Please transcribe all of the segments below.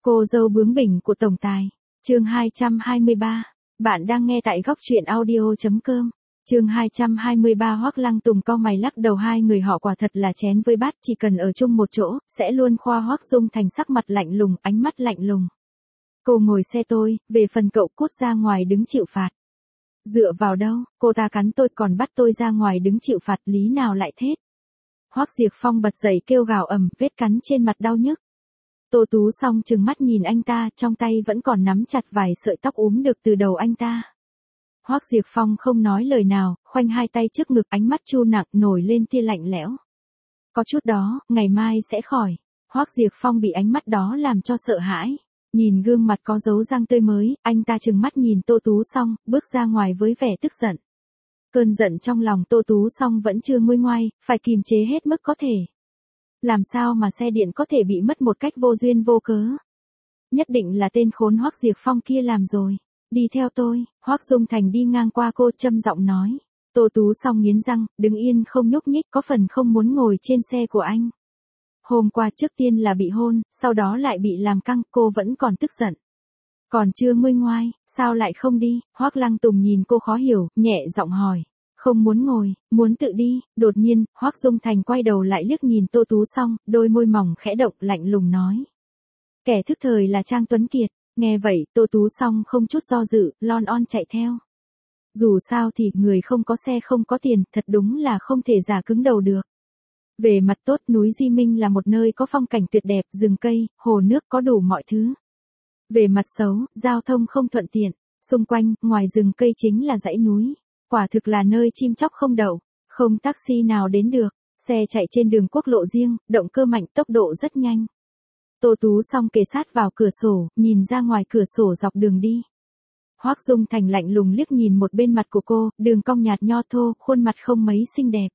Cô dâu bướng bỉnh của tổng tài. Chương 223. Bạn đang nghe tại góc truyện audio.com. Chương 223. Hoắc Lăng Tùng cau mày lắc đầu, hai người họ quả thật là chén với bát, chỉ cần ở chung một chỗ, sẽ luôn khoa. Hoắc Dung Thành sắc mặt lạnh lùng, ánh mắt lạnh lùng. Cô ngồi xe tôi, về phần cậu cút ra ngoài đứng chịu phạt. Dựa vào đâu, cô ta cắn tôi còn bắt tôi ra ngoài đứng chịu phạt, lý nào lại thế? Hoắc Diệp Phong bật dậy kêu gào ầm, vết cắn trên mặt đau nhức. Tô Tú Song trừng mắt nhìn anh ta, trong tay vẫn còn nắm chặt vài sợi tóc úm được từ đầu anh ta. Hoắc Diệp Phong không nói lời nào, khoanh hai tay trước ngực, ánh mắt chu nặng nổi lên tia lạnh lẽo. Có chút đó, ngày mai sẽ khỏi. Hoắc Diệp Phong bị ánh mắt đó làm cho sợ hãi. Nhìn gương mặt có dấu răng tươi mới, anh ta trừng mắt nhìn Tô Tú Song, bước ra ngoài với vẻ tức giận. Cơn giận trong lòng Tô Tú Song vẫn chưa nguôi ngoai, phải kìm chế hết mức có thể. Làm sao mà xe điện có thể bị mất một cách vô duyên vô cớ? Nhất định là tên khốn Hoắc Diệp Phong kia làm rồi. Đi theo tôi. Hoắc Dung Thành đi ngang qua cô châm giọng nói. Tô Tú Song nghiến răng, đứng yên không nhúc nhích, có phần không muốn ngồi trên xe của anh. Hôm qua trước tiên là bị hôn, sau đó lại bị làm căng, cô vẫn còn tức giận. Còn chưa nguôi ngoai, sao lại không đi? Hoắc Lăng Tùng nhìn cô khó hiểu, nhẹ giọng hỏi. Không muốn ngồi, muốn tự đi. Đột nhiên, Hoắc Dung Thành quay đầu lại liếc nhìn Tô Tú Song, đôi môi mỏng khẽ động, lạnh lùng nói. Kẻ thức thời là Trang Tuấn Kiệt. Nghe vậy, Tô Tú Song không chút do dự, lon on chạy theo. Dù sao thì, người không có xe không có tiền, thật đúng là không thể giả cứng đầu được. Về mặt tốt, núi Di Minh là một nơi có phong cảnh tuyệt đẹp, rừng cây, hồ nước, có đủ mọi thứ. Về mặt xấu, giao thông không thuận tiện. Xung quanh, ngoài rừng cây chính là dãy núi. Quả thực là nơi chim chóc không đậu, không taxi nào đến được. Xe chạy trên đường quốc lộ riêng, động cơ mạnh, tốc độ rất nhanh. Tô Tú Song kề sát vào cửa sổ, nhìn ra ngoài cửa sổ dọc đường đi. Hoắc Dung Thành lạnh lùng liếc nhìn một bên mặt của cô, đường cong nhạt nho thô, khuôn mặt không mấy xinh đẹp.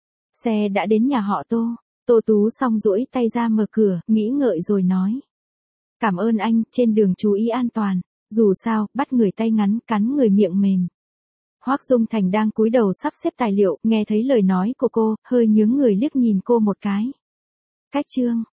Xe đã đến nhà họ Tô. Tô Tú Song duỗi tay ra mở cửa, nghĩ ngợi rồi nói. Cảm ơn anh, trên đường chú ý an toàn. Dù sao, bắt người tay ngắn, cắn người miệng mềm. Hoắc Dung Thành đang cúi đầu sắp xếp tài liệu, nghe thấy lời nói của cô, hơi nhướng người liếc nhìn cô một cái. Cách chương.